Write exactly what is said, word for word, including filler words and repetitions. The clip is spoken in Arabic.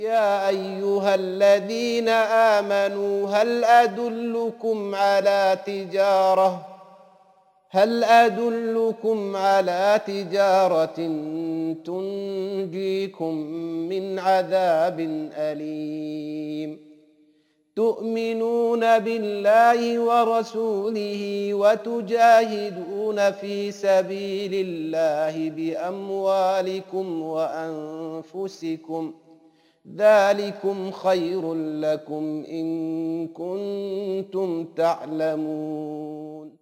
يا أيها الذين آمنوا هل أدلكم على تجارة هل أدلكم على تجارة تنجيكم من عذاب أليم تؤمنون بالله ورسوله وتجاهدون في سبيل الله بأموالكم وأنفسكم ذلكم خير لكم إن كنتم تعلمون